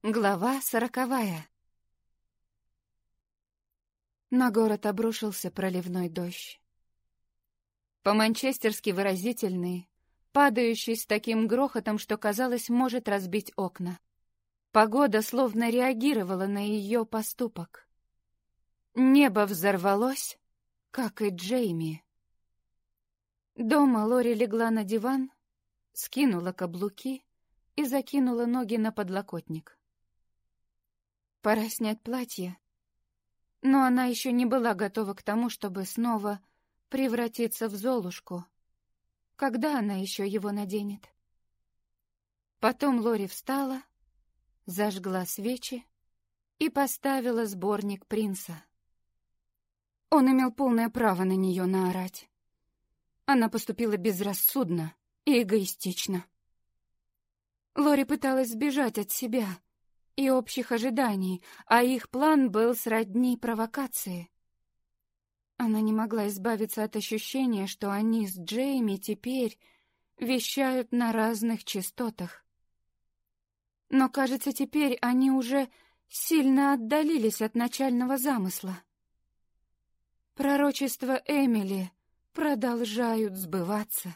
Глава 40. На город обрушился проливной дождь. По-манчестерски выразительный, падающий с таким грохотом, что, казалось, может разбить окна. Погода словно реагировала на ее поступок. Небо взорвалось, как и Джейми. Дома Лори легла на диван, скинула каблуки и закинула ноги на подлокотник. Пора снять платье, но она еще не была готова к тому, чтобы снова превратиться в Золушку. Когда она еще его наденет? Потом Лори встала, зажгла свечи и поставила сборник Принца. Он имел полное право на нее наорать. Она поступила безрассудно и эгоистично. Лори пыталась сбежать от себя и общих ожиданий, а их план был сродни провокации. Она не могла избавиться от ощущения, что они с Джейми теперь вещают на разных частотах. Но, кажется, теперь они уже сильно отдалились от начального замысла. Пророчества Эмили продолжают сбываться.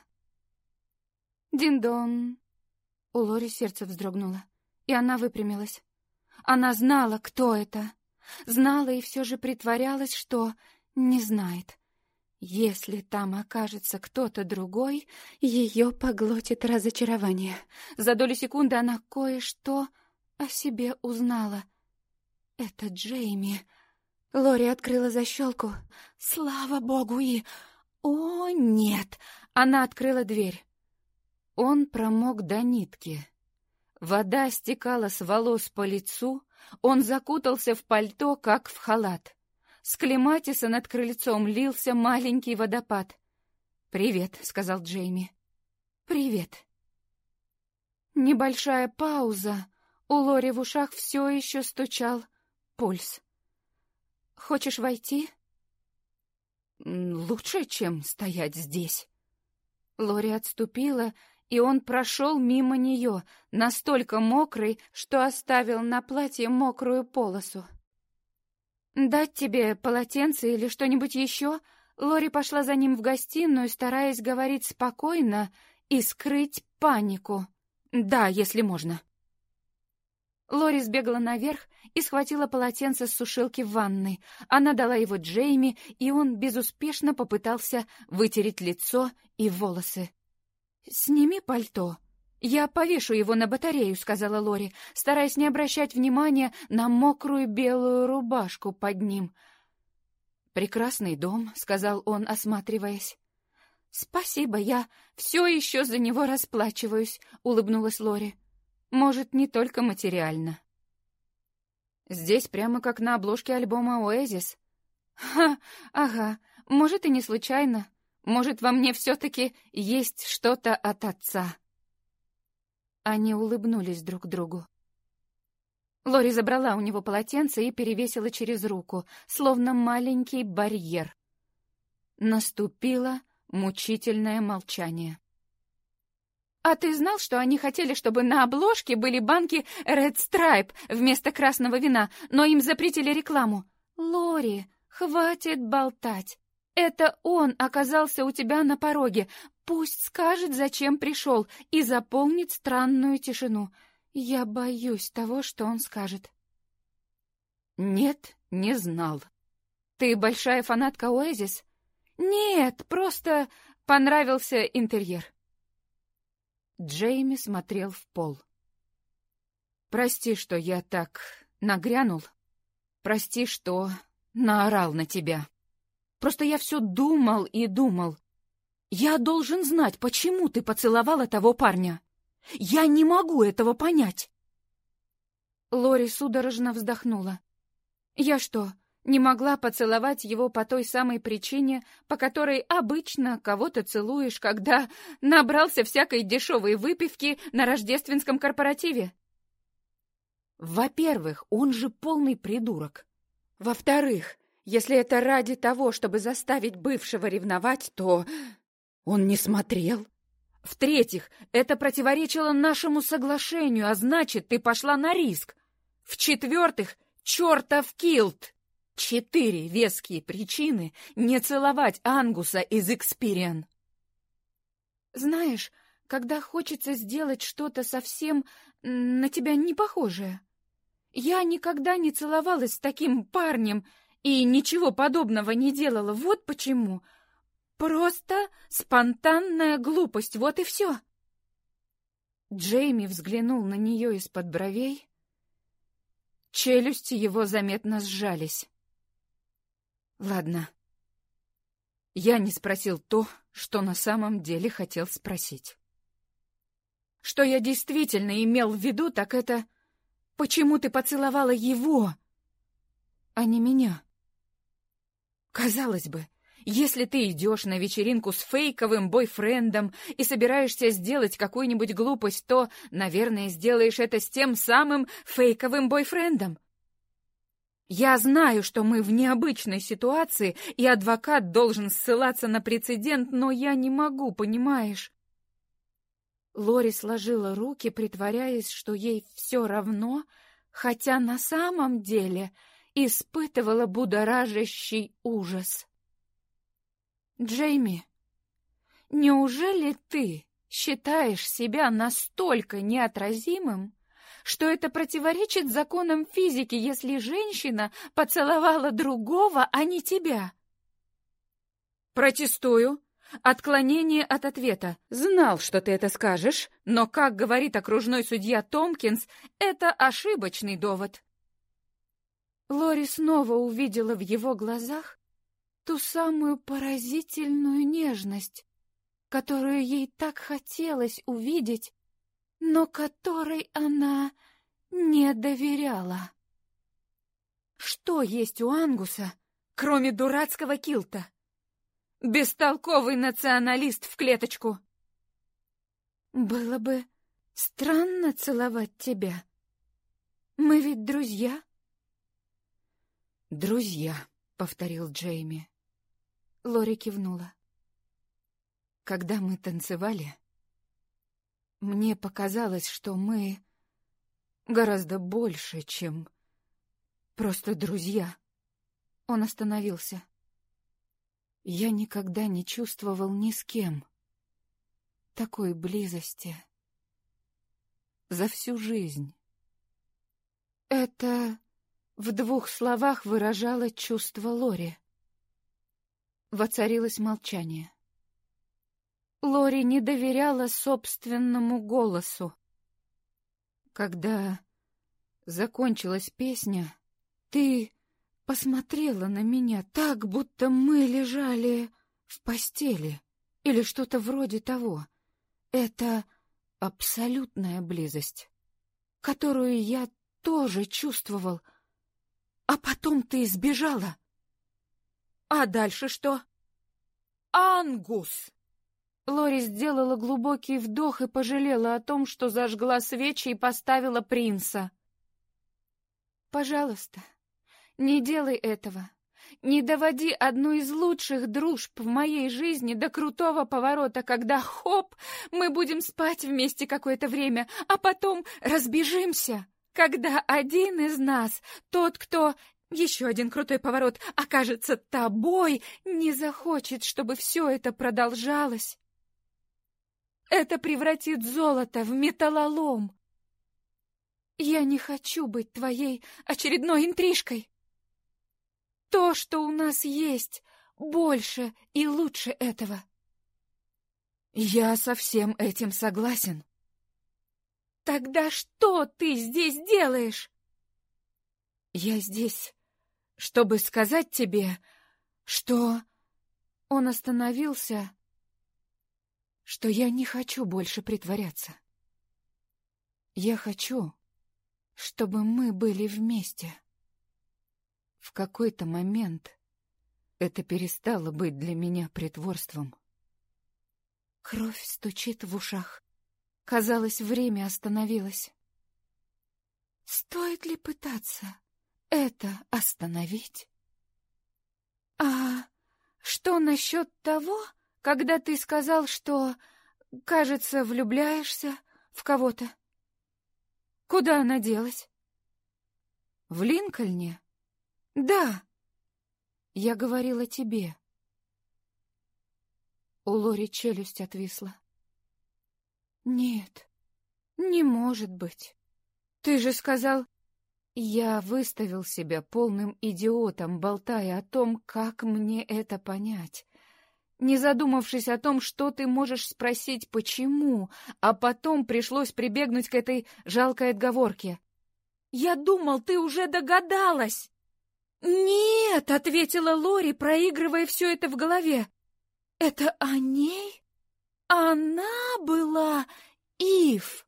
Дин-дон! У Лори сердце вздрогнуло, и она выпрямилась. Она знала, кто это. Знала и все же притворялась, что не знает. Если там окажется кто-то другой, ее поглотит разочарование. За долю секунды она кое-что о себе узнала. Это Джейми. Лори открыла защелку. Слава богу, и... О, нет! Она открыла дверь. Он промок до нитки. Вода стекала с волос по лицу, он закутался в пальто, как в халат. С клематиса над крыльцом лился маленький водопад. «Привет», — сказал Джейми. «Привет». Небольшая пауза. У Лори в ушах все еще стучал пульс. «Хочешь войти?» «Лучше, чем стоять здесь». Лори отступила, и он прошел мимо нее, настолько мокрый, что оставил на платье мокрую полосу. «Дать тебе полотенце или что-нибудь еще?» Лори пошла за ним в гостиную, стараясь говорить спокойно и скрыть панику. «Да, если можно». Лори сбегала наверх и схватила полотенце с сушилки в ванной. Она дала его Джейми, и он безуспешно попытался вытереть лицо и волосы. «Сними пальто. Я повешу его на батарею», — сказала Лори, стараясь не обращать внимания на мокрую белую рубашку под ним. «Прекрасный дом», — сказал он, осматриваясь. «Спасибо, я все еще за него расплачиваюсь», — улыбнулась Лори. «Может, не только материально». «Здесь прямо как на обложке альбома «Оазис». «Ха, ага, может, и не случайно. Может, во мне все-таки есть что-то от отца». Они улыбнулись друг другу. Лори забрала у него полотенце и перевесила через руку, словно маленький барьер. Наступило мучительное молчание. «А ты знал, что они хотели, чтобы на обложке были банки Red Stripe вместо красного вина, но им запретили рекламу? Лори, хватит болтать. Это он оказался у тебя на пороге. Пусть скажет, зачем пришел, и заполнит странную тишину. Я боюсь того, что он скажет». «Нет, не знал. Ты большая фанатка Оазис?» «Нет, просто понравился интерьер». Джейми смотрел в пол. «Прости, что я так нагрянул. Прости, что наорал на тебя. Просто я все думал и думал. Я должен знать, почему ты поцеловала того парня. Я не могу этого понять». Лори судорожно вздохнула. «Я что, не могла поцеловать его по той самой причине, по которой обычно кого-то целуешь, когда набрался всякой дешевой выпивки на рождественском корпоративе?» «Во-первых, он же полный придурок. Во-вторых, если это ради того, чтобы заставить бывшего ревновать, то он не смотрел. В-третьих, это противоречило нашему соглашению, а значит, ты пошла на риск. В-четвертых, чертов килт. 4 веские причины не целовать Ангуса из Экспириан. Знаешь, когда хочется сделать что-то совсем на тебя не похожее. Я никогда не целовалась с таким парнем и ничего подобного не делала. Вот почему. Просто спонтанная глупость, вот и все. Джейми взглянул на нее из-под бровей. Челюсти его заметно сжались. Ладно. Я не спросил то, что на самом деле хотел спросить. Что я действительно имел в виду, так это... Почему ты поцеловала его, а не меня? Казалось бы, если ты идешь на вечеринку с фейковым бойфрендом и собираешься сделать какую-нибудь глупость, то, наверное, сделаешь это с тем самым фейковым бойфрендом. Я знаю, что мы в необычной ситуации, и адвокат должен ссылаться на прецедент, но я не могу, понимаешь? Лори сложила руки, притворяясь, что ей все равно, хотя на самом деле испытывала будоражащий ужас. «Джейми, неужели ты считаешь себя настолько неотразимым, что это противоречит законам физики, если женщина поцеловала другого, а не тебя?» «Протестую. Отклонение от ответа. Знал, что ты это скажешь, но, как говорит окружной судья Томпкинс, это ошибочный довод». Лори снова увидела в его глазах ту самую поразительную нежность, которую ей так хотелось увидеть, но которой она не доверяла. Что есть у Ангуса, кроме дурацкого килта? Бестолковый националист в клеточку. Было бы странно целовать тебя. Мы ведь друзья. Друзья, повторил Джейми. Лори кивнула. Когда мы танцевали, мне показалось, что мы гораздо больше, чем просто друзья. Он остановился. Я никогда не чувствовал ни с кем такой близости за всю жизнь. Это в 2 словах выражало чувство Лори. Воцарилось молчание. Лори не доверяла собственному голосу. Когда закончилась песня, ты посмотрела на меня так, будто мы лежали в постели или что-то вроде того. Это абсолютная близость, которую я тоже чувствовал. А потом ты сбежала. А дальше что? Ангус! Лори сделала глубокий вдох и пожалела о том, что зажгла свечи и поставила принца. Пожалуйста, не делай этого. Не доводи одну из лучших дружб в моей жизни до крутого поворота, когда, хоп, мы будем спать вместе какое-то время, а потом разбежимся. Когда один из нас, тот, кто... Еще один крутой поворот окажется тобой, не захочет, чтобы все это продолжалось. Это превратит золото в металлолом. Я не хочу быть твоей очередной интрижкой. То, что у нас есть, больше и лучше этого. Я со всем этим согласен. Тогда что ты здесь делаешь? Я здесь, чтобы сказать тебе, что... Он остановился, что я не хочу больше притворяться. Я хочу, чтобы мы были вместе. В какой-то момент это перестало быть для меня притворством. Кровь стучит в ушах. Казалось, время остановилось. Стоит ли пытаться это остановить? А что насчет того, когда ты сказал, что, кажется, влюбляешься в кого-то? Куда она делась? В Линкольне? Да. Я говорила тебе. У Лори челюсть отвисла. Нет, не может быть. Ты же сказал... Я выставил себя полным идиотом, болтая о том, как мне это понять, не задумавшись о том, что ты можешь спросить «почему», а потом пришлось прибегнуть к этой жалкой отговорке. «Я думал, ты уже догадалась!» «Нет!» — ответила Лори, проигрывая все это в голове. «Это о ней? Она была Ив!»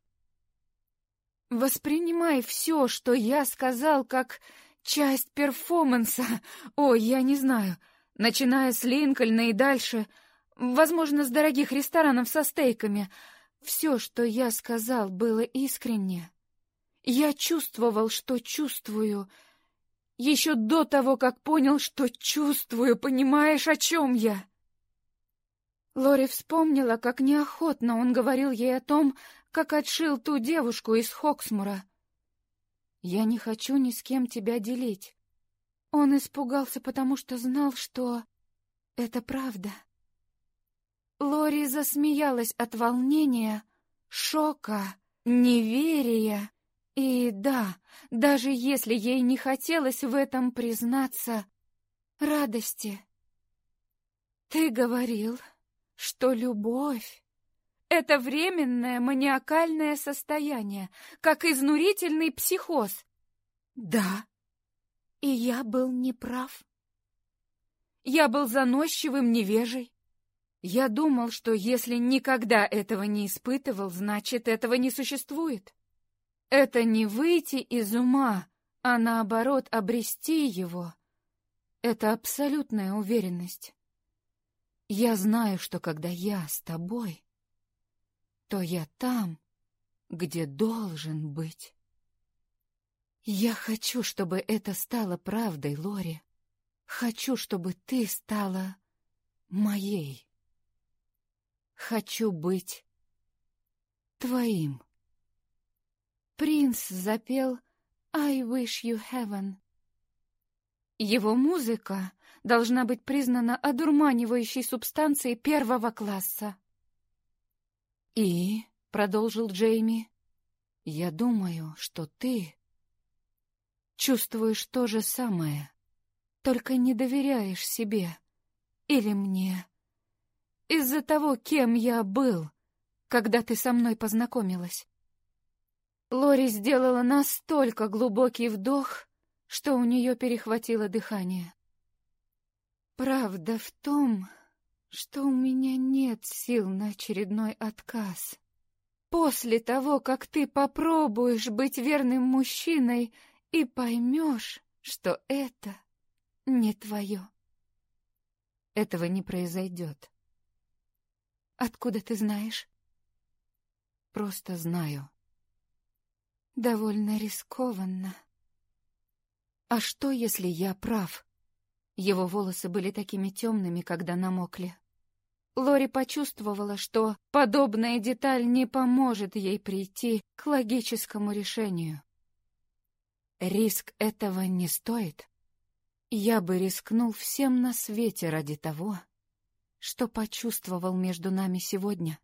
Воспринимай все, что я сказал, как часть перформанса. Ой, я не знаю, начиная с Линкольна и дальше, возможно, с дорогих ресторанов со стейками. Все, что я сказал, было искренне. Я чувствовал, что чувствую, еще до того, как понял, что чувствую, понимаешь, о чем я? Лори вспомнила, как неохотно он говорил ей о том, как отшил ту девушку из Хоксмура. «Я не хочу ни с кем тебя делить». Он испугался, потому что знал, что это правда. Лори засмеялась от волнения, шока, неверия и, да, даже если ей не хотелось в этом признаться, радости. «Ты говорил, что любовь — это временное маниакальное состояние, как изнурительный психоз». Да, и я был неправ. Я был заносчивым невежей. Я думал, что если никогда этого не испытывал, значит, этого не существует. Это не выйти из ума, а наоборот обрести его. Это абсолютная уверенность. Я знаю, что когда я с тобой, то я там, где должен быть. Я хочу, чтобы это стало правдой, Лори. Хочу, чтобы ты стала моей. Хочу быть твоим. Принц запел «I wish you heaven». Его музыка должна быть признана одурманивающей субстанцией первого класса. «И», — продолжил Джейми, — «я думаю, что ты чувствуешь то же самое, только не доверяешь себе или мне из-за того, кем я был, когда ты со мной познакомилась». Лори сделала настолько глубокий вдох, что у нее перехватило дыхание. «Правда в том, что у меня нет сил на очередной отказ. После того, как ты попробуешь быть верным мужчиной и поймешь, что это не твое. Этого не произойдет». «Откуда ты знаешь?» «Просто знаю». «Довольно рискованно». «А что, если я прав?» Его волосы были такими темными, когда намокли. Лори почувствовала, что подобная деталь не поможет ей прийти к логическому решению. «Риск этого не стоит. Я бы рискнул всем на свете ради того, что почувствовал между нами сегодня».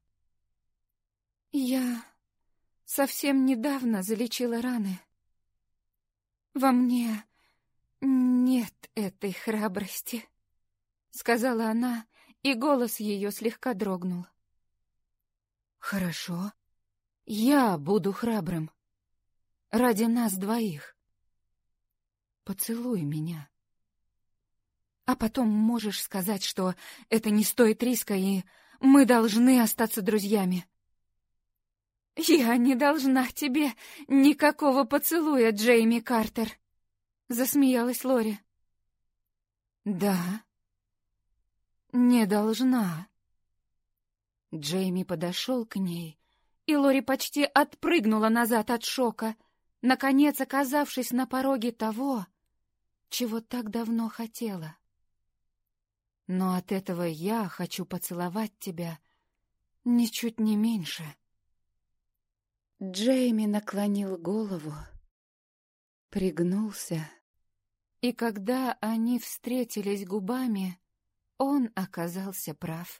«Я совсем недавно залечила раны. Во мне нет этой храбрости», — сказала она, и голос ее слегка дрогнул. «Хорошо, я буду храбрым. Ради нас двоих. Поцелуй меня. А потом можешь сказать, что это не стоит риска, и мы должны остаться друзьями». «Я не должна тебе никакого поцелуя, Джейми Картер», — засмеялась Лори. «Да, не должна». Джейми подошел к ней, и Лори почти отпрыгнула назад от шока, наконец оказавшись на пороге того, чего так давно хотела. «Но от этого я хочу поцеловать тебя ничуть не меньше». Джейми наклонил голову, пригнулся, и когда они встретились губами, он оказался прав.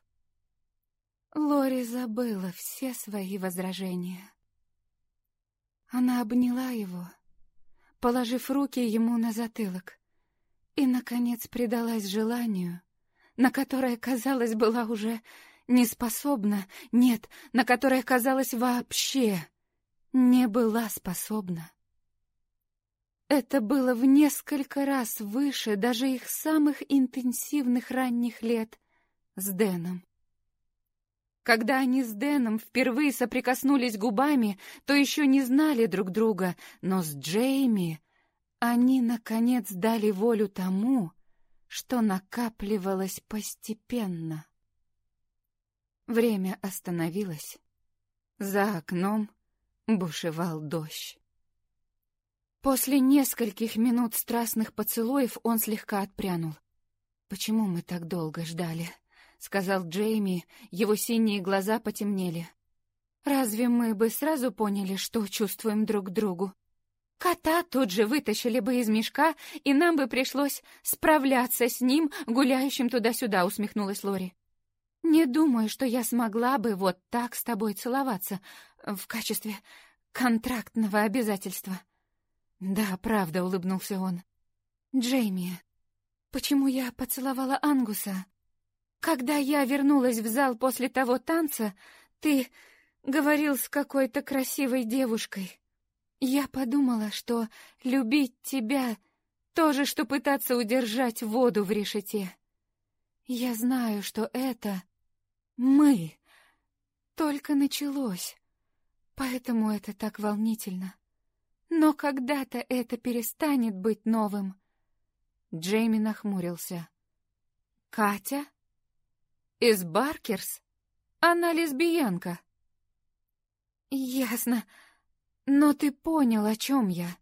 Лори забыла все свои возражения. Она обняла его, положив руки ему на затылок, и, наконец, предалась желанию, на которое, казалось, была уже не способна, нет, на которое, казалось, вообще не была способна. Это было в несколько раз выше даже их самых интенсивных ранних лет с Дэном. Когда они с Дэном впервые соприкоснулись губами, то еще не знали друг друга, но с Джейми они, наконец, дали волю тому, что накапливалось постепенно. Время остановилось. За окном бушевал дождь. После нескольких минут страстных поцелуев он слегка отпрянул. «Почему мы так долго ждали?» — сказал Джейми, его синие глаза потемнели. «Разве мы бы сразу поняли, что чувствуем друг к другу? Кота тут же вытащили бы из мешка, и нам бы пришлось справляться с ним, гуляющим туда-сюда», — усмехнулась Лори. «Не думаю, что я смогла бы вот так с тобой целоваться в качестве контрактного обязательства». «Да, правда», — улыбнулся он. «Джейми, почему я поцеловала Ангуса? Когда я вернулась в зал после того танца, ты говорил с какой-то красивой девушкой. Я подумала, что любить тебя — то же, что пытаться удержать воду в решете. Я знаю, что это мы только началось, поэтому это так волнительно. Но когда-то это перестанет быть новым». Джейми нахмурился. «Катя? Из Баркерс? Она лесбиянка». «Ясно. Но ты понял, о чем я».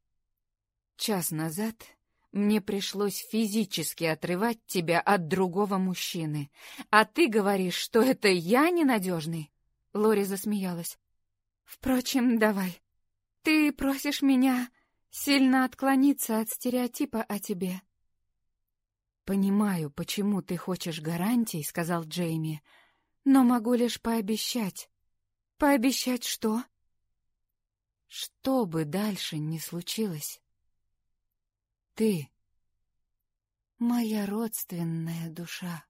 «Час назад мне пришлось физически отрывать тебя от другого мужчины, а ты говоришь, что это я ненадежный?» Лори засмеялась. «Впрочем, давай. Ты просишь меня сильно отклониться от стереотипа о тебе». «Понимаю, почему ты хочешь гарантий», — сказал Джейми, «но могу лишь пообещать». «Пообещать что?» «Что бы дальше ни случилось, ты — моя родственная душа».